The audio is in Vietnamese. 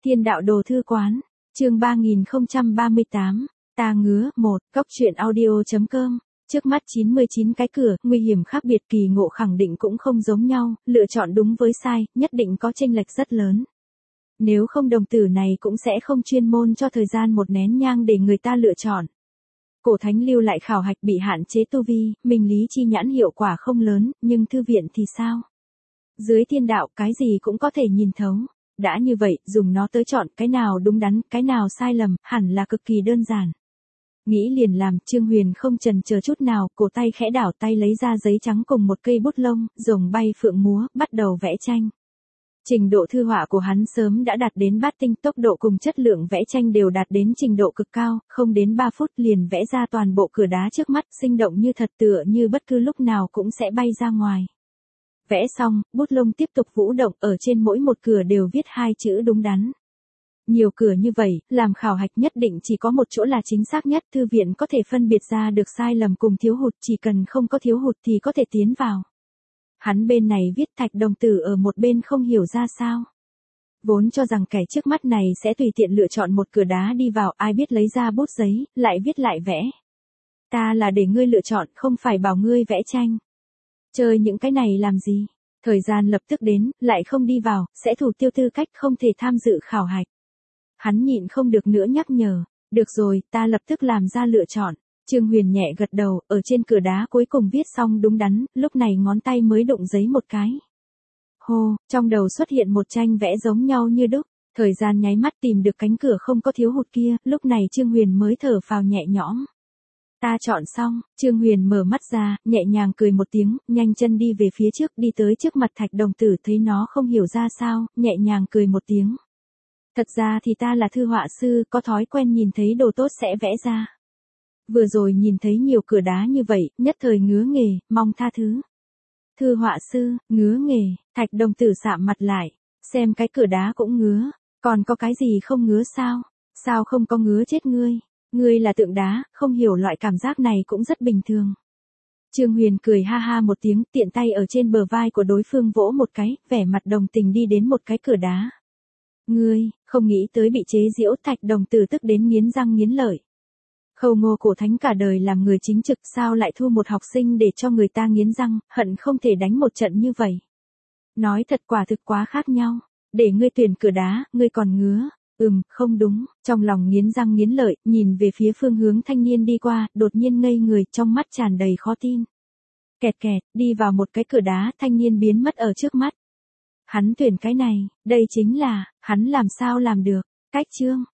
Thiên đạo đồ thư quán, chương 3038, ta ngứa, góc truyện audio.com. Trước mắt 99 cái cửa, nguy hiểm khác biệt, kỳ ngộ khẳng định cũng không giống nhau, lựa chọn đúng với sai, nhất định có chênh lệch rất lớn. Nếu không đồng tử này cũng sẽ không chuyên môn cho thời gian một nén nhang để người ta lựa chọn. Cổ thánh lưu lại khảo hạch bị hạn chế tu vi, minh lý chi nhãn hiệu quả không lớn, nhưng thư viện thì sao? Dưới thiên đạo cái gì cũng có thể nhìn thấu. Đã như vậy, dùng nó tới chọn cái nào đúng đắn, cái nào sai lầm, hẳn là cực kỳ đơn giản. Nghĩ liền làm, Trương Huyền không chần chờ chút nào, cổ tay khẽ đảo tay lấy ra giấy trắng cùng một cây bút lông, rồng bay phượng múa, bắt đầu vẽ tranh. Trình độ thư họa của hắn sớm đã đạt đến bát tinh, tốc độ cùng chất lượng vẽ tranh đều đạt đến trình độ cực cao, không đến 3 phút liền vẽ ra toàn bộ cửa đá trước mắt, sinh động như thật, tựa như bất cứ lúc nào cũng sẽ bay ra ngoài. Vẽ xong, bút lông tiếp tục vũ động, ở trên mỗi một cửa đều viết 2 chữ đúng đắn. Nhiều cửa như vậy, làm khảo hạch nhất định chỉ có một chỗ là chính xác nhất, thư viện có thể phân biệt ra được sai lầm cùng thiếu hụt, chỉ cần không có thiếu hụt thì có thể tiến vào. Hắn bên này viết, Thạch đồng tử ở một bên không hiểu ra sao. Vốn cho rằng kẻ trước mắt này sẽ tùy tiện lựa chọn một cửa đá đi vào, ai biết lấy ra bút giấy, lại viết lại vẽ. Ta là để ngươi lựa chọn, không phải bảo ngươi vẽ tranh. Chơi những cái này làm gì? Thời gian lập tức đến, lại không đi vào, sẽ thủ tiêu tư cách, không thể tham dự khảo hạch. Hắn nhịn không được nữa nhắc nhở, được rồi, ta lập tức làm ra lựa chọn. Trương Huyền nhẹ gật đầu, ở trên cửa đá cuối cùng viết xong đúng đắn, lúc này ngón tay mới đụng giấy một cái. Hô, trong đầu xuất hiện một tranh vẽ giống nhau như đúc, thời gian nháy mắt tìm được cánh cửa không có thiếu hụt kia, lúc này Trương Huyền mới thở phào nhẹ nhõm. Ta chọn xong, Trương Huyền mở mắt ra, nhẹ nhàng cười một tiếng, nhanh chân đi về phía trước, đi tới trước mặt Thạch đồng tử, thấy nó không hiểu ra sao, nhẹ nhàng cười một tiếng. Thật ra thì ta là thư họa sư, có thói quen nhìn thấy đồ tốt sẽ vẽ ra. Vừa rồi nhìn thấy nhiều cửa đá như vậy, nhất thời ngứa nghề, mong tha thứ. Thư họa sư, ngứa nghề, Thạch đồng tử sạm mặt lại, xem cái cửa đá cũng ngứa, còn có cái gì không ngứa sao? Sao không có ngứa chết ngươi? Ngươi là tượng đá, không hiểu loại cảm giác này cũng rất bình thường. Trương Huyền cười ha ha một tiếng, tiện tay ở trên bờ vai của đối phương vỗ một cái, vẻ mặt đồng tình đi đến một cái cửa đá. Ngươi, không nghĩ tới bị chế giễu, Thạch đồng tử tức đến nghiến răng nghiến lợi. Khâu Ngô cổ thánh cả đời làm người chính trực, sao lại thu một học sinh để cho người ta nghiến răng, hận không thể đánh một trận như vậy. Nói thật quả thực quá khác nhau, để ngươi tuyển cửa đá, ngươi còn ngứa. Không đúng, trong lòng nghiến răng nghiến lợi, nhìn về phía phương hướng thanh niên đi qua, đột nhiên ngây người, trong mắt tràn đầy khó tin. Kẹt kẹt, đi vào một cái cửa đá, thanh niên biến mất ở trước mắt. Hắn tuyển cái này, đây chính là, hắn làm sao làm được, cách chương.